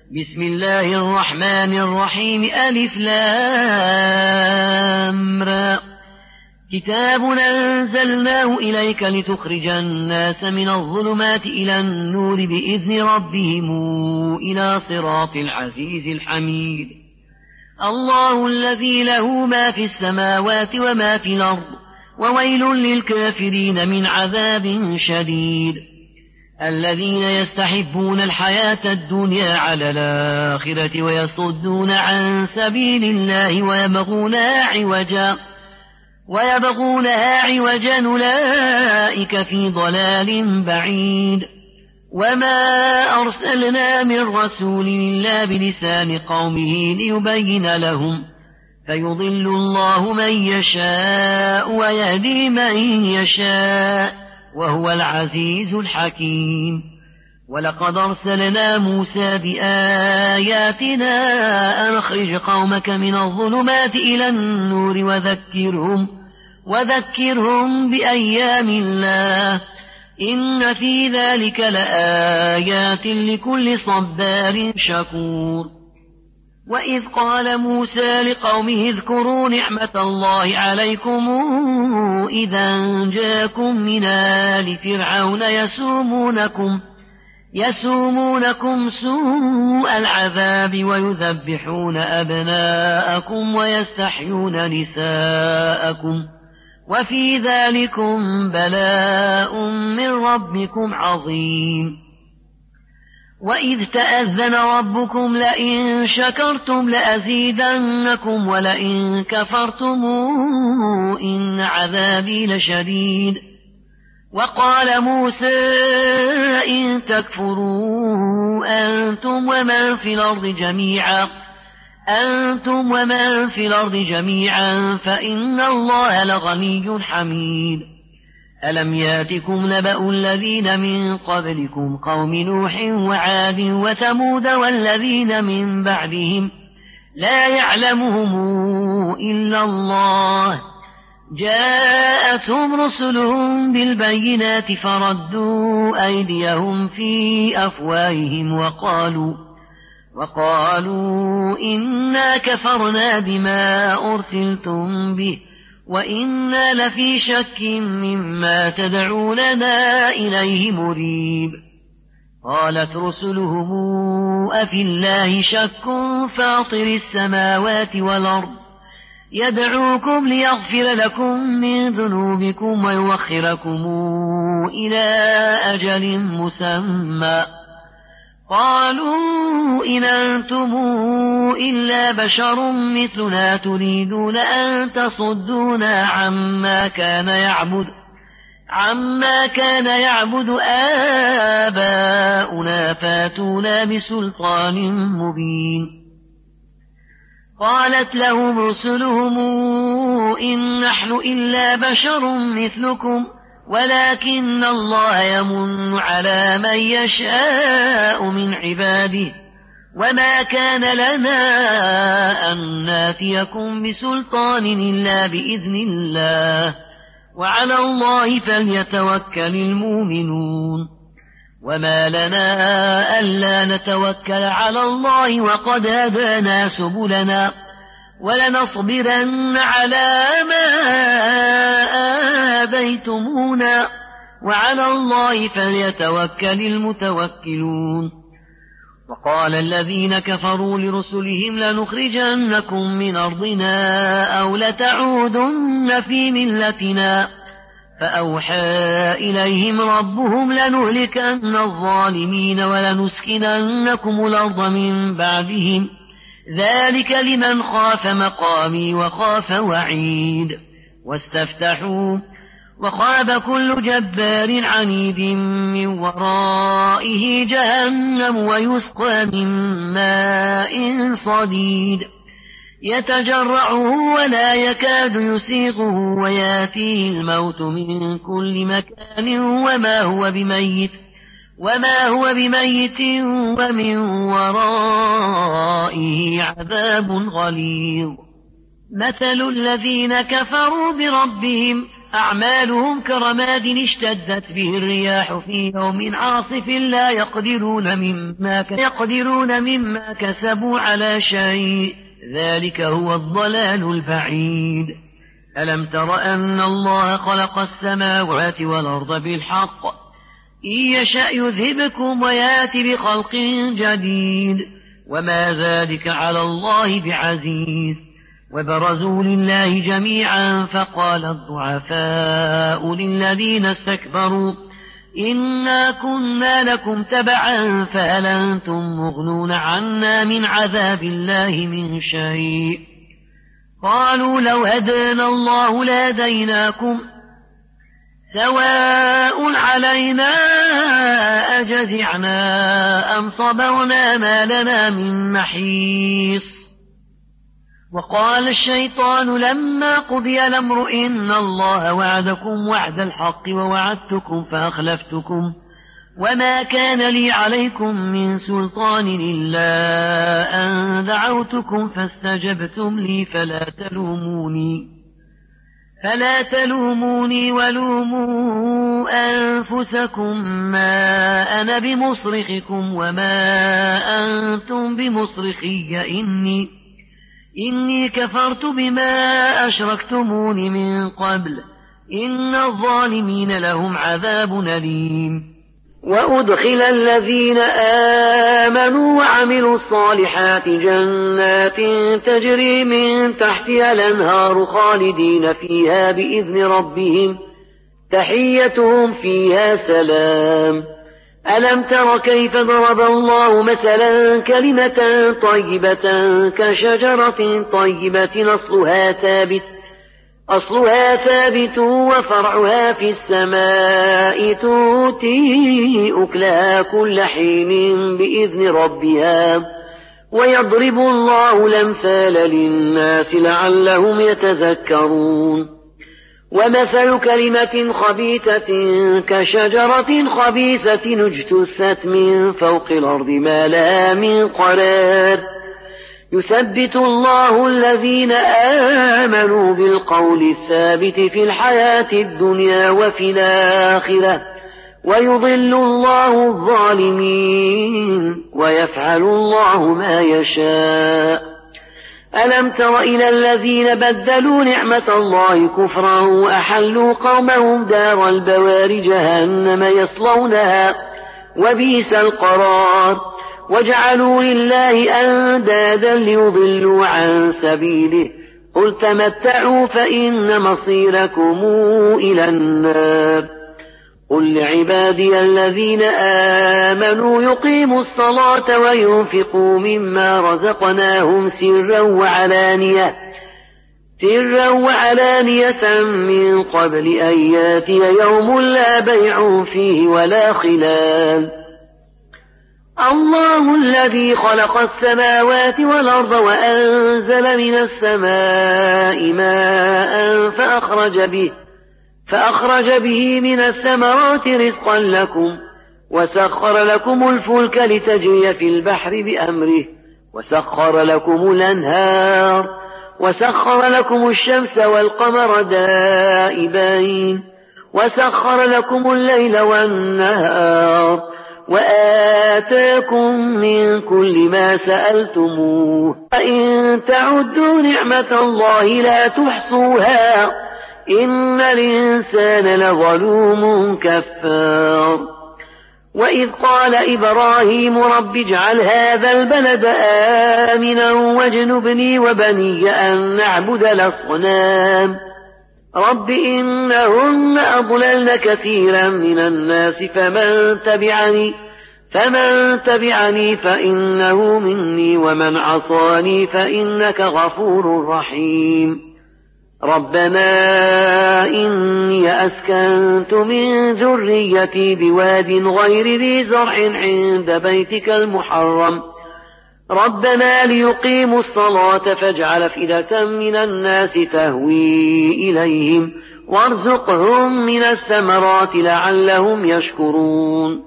بسم الله الرحمن الرحيم ألف لام را كتاب أنزلناه إليك لتخرج الناس من الظلمات إلى النور بإذن ربهم إلى صراط العزيز الحميد الله الذي له ما في السماوات وما في الأرض وويل للكافرين من عذاب شديد الذين يستحبون الحياة الدنيا على الآخرة ويصدون عن سبيل الله ويبغونها عوجا أولئك في ضلال بعيد وما أرسلنا من رسول إلا بلسان قومه ليبين لهم فيضل الله من يشاء ويهدي من يشاء وهو العزيز الحكيم ولقد أرسلنا موسى بآياتنا أن أخرج قومك من الظلمات إلى النور وذكرهم بأيام الله إن في ذلك لآيات لكل صبار شكور وإذ قال موسى لقومه اذكروا نعمة الله عليكم إذا جاءكم من آل فرعون يسومونكم سوء العذاب ويذبحون أبناءكم ويستحيون نساءكم وفي ذلكم بلاء من ربكم عظيم وإذ تأذن ربكم لئن شكرتم لأزيدنكم ولئن كفرتم إن عذابي لشديد وقال موسى إن تكفروا أنتم ومن في الأرض جميعا فإن الله لغني حميد ألم ياتكم نبأ الذين من قبلكم قوم نوح وعاد وثمود والذين من بعدهم لا يعلمهم إلا الله جاءتهم رسلهم بالبينات فردوا أيديهم في أفواههم وقالوا إنا كفرنا بما أرسلتم به وإنا لفي شك مما تدعوننا إليه مريب قالت رسلهم أفي الله شك فاطر السماوات والأرض يدعوكم ليغفر لكم من ذنوبكم ويوخركم إلى أجل مسمى قالوا إن أنتم إلا بشر مثلنا تريدون أن تصدونا عما كان يعبد آباؤنا فاتونا بسلطان مبين قالت لهم رسلهم إن نحن إلا بشر مثلكم ولكن الله يمن على من يشاء من عباده وما كان لنا أن ناتيكم بسلطان إلا بإذن الله وعلى الله فليتوكل المؤمنون وما لنا ألا نتوكل على الله وقد هدانا سبلنا ولنصبرن على ما آذيتمونا وعلى الله فليتوكل المتوكلون وقال الذين كفروا لرسلهم لنخرجنكم من أرضنا أو لتعودن في ملتنا فأوحى إليهم ربهم لنهلكن الظالمين ولنسكننكم الأرض من بعدهم ذلك لمن خاف مقامي وخاف وعيد واستفتحوا وخاب كل جبار عنيد من ورائه جهنم ويسقى من ماء صديد يتجرعه ولا يكاد يسيغه وياتيه الموت من كل مكان وما هو بميت ومن ورائه عذاب غليظ مثل الذين كفروا بربهم أعمالهم كرماد اشتدت به الرياح في يوم عاصف لا يقدرون مما كسبوا على شيء، ذلك هو الضلال البعيد. ألم تر أن الله خلق السماوات والأرض بالحق، إن يشأ يذهبكم ويأتي بخلق جديد، وما ذلك على الله بعزيز. وبرزوا لله جميعا فقال الضعفاء للذين استكبروا إنا كنا لكم تبعا فهل أنتم مغنون عنا من عذاب الله من شيء؟ قالوا لو هدانا الله لهديناكم سواء علينا أجزعنا أم صبرنا ما لنا من محيص. وقال الشيطان لما قضي الأمر إن الله وعدكم وعد الحق ووعدتكم فأخلفتكم وما كان لي عليكم من سلطان إلا أن دعوتكم فاستجبتم لي فلا تلوموني ولوموا أنفسكم ما أنا بمصرخكم وما أنتم بمصرخي إني كفرت بما أشركتمون من قبل إن الظالمين لهم عذاب أليم. وأدخل الذين آمنوا وعملوا الصالحات جنات تجري من تحتها الأنهار خالدين فيها بإذن ربهم تحيتهم فيها سلام. ألم تر كيف ضرب الله مثلا كلمة طيبة كشجرة طيبة أصلها ثابت وفرعها في السماء تؤتي أكلها كل حين بإذن ربها ويضرب الله الأمثال للناس لعلهم يتذكرون. ومثل كلمة خبيثة كشجرة خبيثة اجتثت من فوق الأرض ما لها من قرار يثبت الله الذين آمنوا بالقول الثابت في الحياة الدنيا وفي الآخرة ويضل الله الظالمين ويفعل الله ما يشاء. ألم تر إلى الذين بدلوا نعمة الله كفرا وأحلوا قومهم دار البوار جهنم يصلونها وبئس القرار وجعلوا لله أندادا ليضلوا عن سبيله قل تمتعوا فإن مصيركم إلى النار. قل لعبادي الذين آمنوا يقيموا الصلاة وينفقوا مما رزقناهم سرا وعلانية من قبل أن ياتي يوم لا بيع فيه ولا خلال. الله الذي خلق السماوات والأرض وأنزل من السماء ماء فأخرج به من الثمرات رزقا لكم وسخر لكم الفلك لتجري في البحر بأمره وسخر لكم الأنهار وسخر لكم الشمس والقمر دائبين وسخر لكم الليل والنهار وآتاكم من كل ما سألتموه وإن تعدوا نعمة الله لا تحصوها إن الإنسان لظلوم كفار. وإذ قال إبراهيم رب اجعل هذا البلد آمنا واجنبني وبني أن نعبد الأصنام رب إنهن أضللن كثيرا من الناس فمن تبعني فإنه مني ومن عصاني فإنك غفور رحيم. ربنا إني أسكنت من ذريتي بواد غير ذي زرع عند بيتك المحرم ربنا ليقيموا الصلاة فاجعل أفئدة من الناس تهوي إليهم وارزقهم من الثمرات لعلهم يشكرون.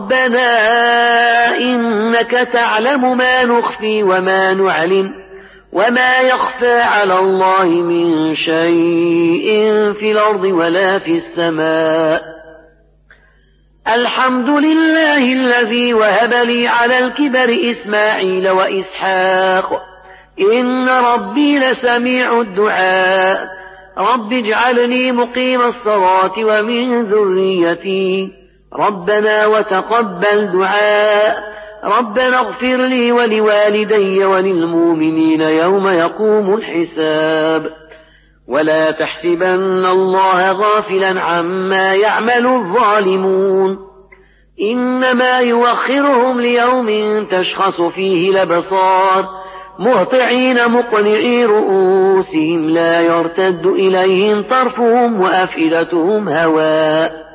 ربنا إنك تعلم ما نخفي وما نعلن وما يخفى على الله من شيء في الأرض ولا في السماء. الحمد لله الذي وهب لي على الكبر إسماعيل وإسحاق إن ربي لسميع الدعاء. رب اجعلني مقيم الصلاة ومن ذريتي ربنا وتقبل دعاء. ربنا اغفر لي ولوالدي وللمؤمنين يوم يقوم الحساب. ولا تحسبن الله غافلا عما يعمل الظالمون إنما يوخرهم ليوم تشخص فيه الأبصار مهطعين مقنعي رؤوسهم لا يرتد إليهم طرفهم وأفئدتهم هواء.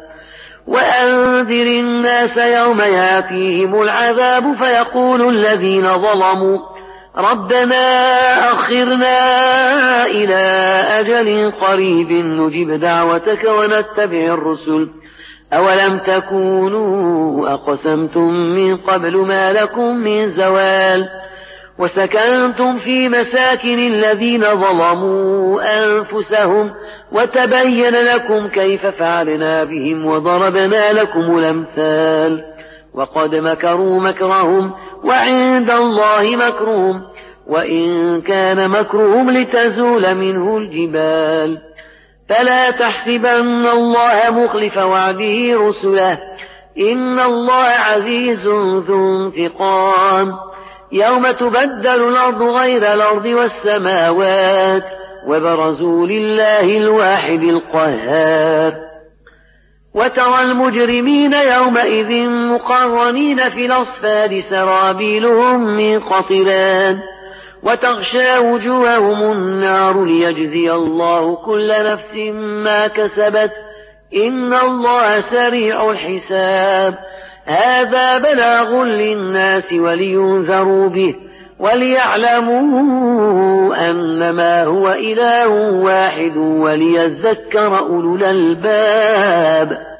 وأنذر الناس يوم يأتيهم العذاب فيقول الذين ظلموا ربنا أخرنا إلى أجل قريب نجب دعوتك ونتبع الرسل أولم تكونوا أقسمتم من قبل ما لكم من زوال وسكنتم في مساكن الذين ظلموا أنفسهم وتبين لكم كيف فعلنا بهم وضربنا لكم الأمثال. وقد مكروا مكرهم وعند الله مكرهم وإن كان مكرهم لتزول منه الجبال. فلا تحسبن الله مخلف وعده رسله إن الله عزيز ذو انتقام. يوم تبدل الأرض غير الأرض والسماوات وبرزوا لله الواحد القهار. وترى المجرمين يومئذ مقرنين في الأصفاد سرابيلهم من قطران وتغشى وجوههم النار ليجزي الله كل نفس ما كسبت إن الله سريع الحساب. هذا بلاغ للناس ولينذروا به وليعلموا أنما هو إله واحد وليذكر أولو الألباب.